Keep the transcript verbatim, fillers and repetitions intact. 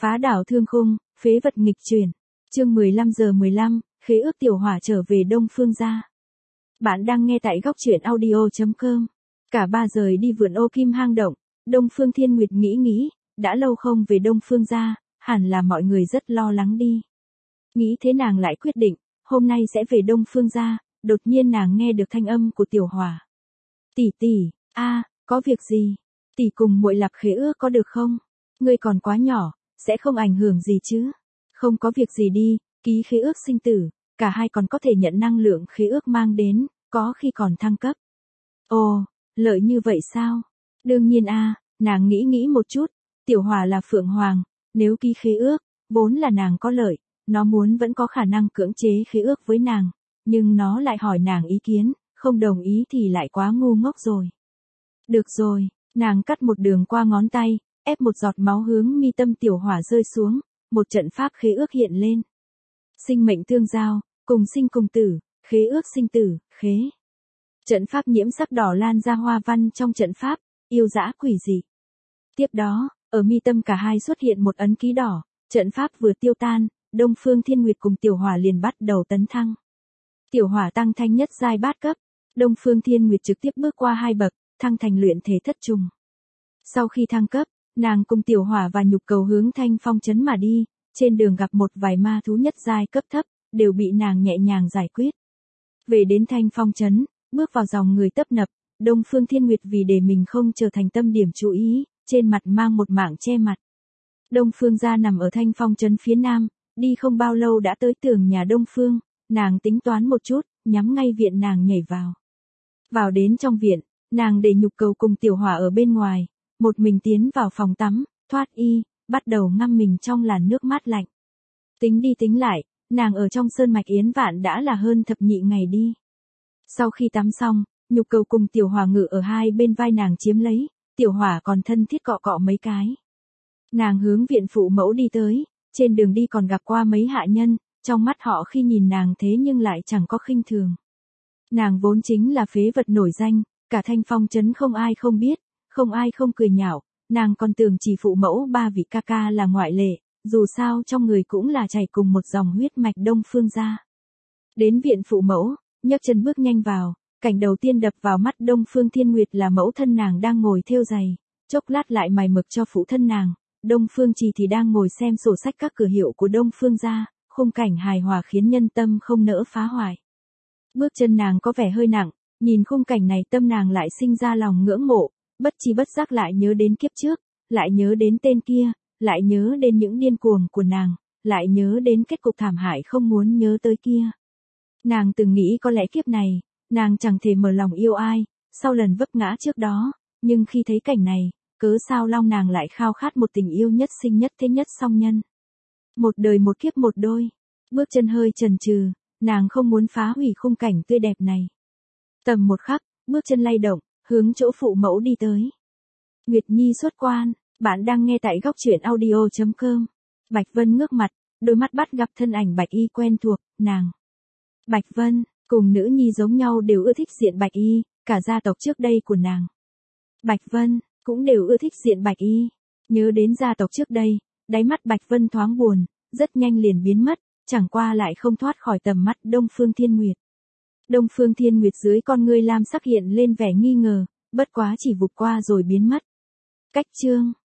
Phá đảo thương khung, phế vật nghịch chuyển. Chương mười lăm giờ mười lăm, khế ước tiểu hỏa trở về Đông Phương gia. Bạn đang nghe tại góc truyện audio chấm com. Cả ba rời đi vườn ô kim hang động, Đông Phương Thiên Nguyệt nghĩ nghĩ, đã lâu không về Đông Phương gia, hẳn là mọi người rất lo lắng đi. Nghĩ thế nàng lại quyết định, hôm nay sẽ về Đông Phương gia, đột nhiên nàng nghe được thanh âm của tiểu hỏa. Tỷ tỷ, a, có việc gì? Tỷ cùng muội lập khế ước có được không? Ngươi còn quá nhỏ, sẽ không ảnh hưởng gì chứ? Không có việc gì đi, ký khế ước sinh tử, cả hai còn có thể nhận năng lượng khế ước mang đến, có khi còn thăng cấp. Ồ, lợi như vậy sao? Đương nhiên a, nàng nghĩ nghĩ một chút, tiểu hỏa là Phượng Hoàng, nếu ký khế ước, vốn là nàng có lợi, nó muốn vẫn có khả năng cưỡng chế khế ước với nàng, nhưng nó lại hỏi nàng ý kiến, không đồng ý thì lại quá ngu ngốc rồi. Được rồi, nàng cắt một đường qua ngón tay, ép một giọt máu hướng mi tâm tiểu hỏa rơi xuống, một trận pháp khế ước hiện lên. Sinh mệnh tương giao, cùng sinh cùng tử, khế ước sinh tử, khế. Trận pháp nhiễm sắc đỏ lan ra hoa văn trong trận pháp, yêu dã quỷ dị. Tiếp đó, ở mi tâm cả hai xuất hiện một ấn ký đỏ, trận pháp vừa tiêu tan, Đông Phương Thiên Nguyệt cùng tiểu hỏa liền bắt đầu tấn thăng. Tiểu hỏa tăng thanh nhất giai bát cấp, Đông Phương Thiên Nguyệt trực tiếp bước qua hai bậc, thăng thành luyện thể thất trùng. Sau khi thăng cấp, nàng cùng tiểu hỏa và nhục cầu hướng Thanh Phong trấn mà đi, trên đường gặp một vài ma thú nhất giai cấp thấp, đều bị nàng nhẹ nhàng giải quyết. Về đến Thanh Phong trấn, bước vào dòng người tấp nập, Đông Phương Thiên Nguyệt vì để mình không trở thành tâm điểm chú ý, trên mặt mang một mảng che mặt. Đông Phương gia nằm ở Thanh Phong trấn phía nam, đi không bao lâu đã tới tường nhà Đông Phương, nàng tính toán một chút, nhắm ngay viện nàng nhảy vào. Vào đến trong viện, nàng để nhục cầu cùng tiểu hỏa ở bên ngoài, một mình tiến vào phòng tắm, thoát y, bắt đầu ngâm mình trong làn nước mát lạnh. Tính đi tính lại, nàng ở trong sơn mạch Yến Vạn đã là hơn thập nhị ngày đi. Sau khi tắm xong, nhục cầu cùng tiểu hỏa ngự ở hai bên vai nàng chiếm lấy, tiểu hỏa còn thân thiết cọ cọ mấy cái. Nàng hướng viện phụ mẫu đi tới, trên đường đi còn gặp qua mấy hạ nhân, trong mắt họ khi nhìn nàng thế nhưng lại chẳng có khinh thường. Nàng vốn chính là phế vật nổi danh, cả Thanh Phong trấn không ai không biết, không ai không cười nhạo, nàng còn tưởng chỉ phụ mẫu ba vị ca ca là ngoại lệ, dù sao trong người cũng là chảy cùng một dòng huyết mạch Đông Phương gia. Đến viện phụ mẫu, nhấc chân bước nhanh vào, cảnh đầu tiên đập vào mắt Đông Phương Thiên Nguyệt là mẫu thân nàng đang ngồi thêu giày, chốc lát lại mài mực cho phụ thân nàng, Đông Phương Trì thì đang ngồi xem sổ sách các cửa hiệu của Đông Phương gia, khung cảnh hài hòa khiến nhân tâm không nỡ phá hoại. Bước chân nàng có vẻ hơi nặng, nhìn khung cảnh này tâm nàng lại sinh ra lòng ngưỡng mộ, bất chi bất giác lại nhớ đến kiếp trước, lại nhớ đến tên kia, lại nhớ đến những điên cuồng của nàng, lại nhớ đến kết cục thảm hại không muốn nhớ tới kia. Nàng từng nghĩ có lẽ kiếp này, nàng chẳng thể mở lòng yêu ai, sau lần vấp ngã trước đó, nhưng khi thấy cảnh này, cớ sao long nàng lại khao khát một tình yêu nhất sinh nhất thế nhất song nhân. Một đời một kiếp một đôi, bước chân hơi chần chừ, nàng không muốn phá hủy khung cảnh tươi đẹp này. Tầm một khắc, bước chân lay động, hướng chỗ phụ mẫu đi tới. Nguyệt Nhi xuất quan, bạn đang nghe tại góc truyện audio chấm com. Bạch Vân ngước mặt, đôi mắt bắt gặp thân ảnh Bạch Y quen thuộc, nàng. Bạch Vân, cùng nữ nhi giống nhau đều ưa thích diện Bạch Y, cả gia tộc trước đây của nàng. Bạch Vân, cũng đều ưa thích diện Bạch Y. Nhớ đến gia tộc trước đây, đáy mắt Bạch Vân thoáng buồn, rất nhanh liền biến mất, chẳng qua lại không thoát khỏi tầm mắt Đông Phương Thiên Nguyệt. Đông Phương Thiên Nguyệt dưới con ngươi lam sắc hiện lên vẻ nghi ngờ, bất quá chỉ vụt qua rồi biến mất. Cách chương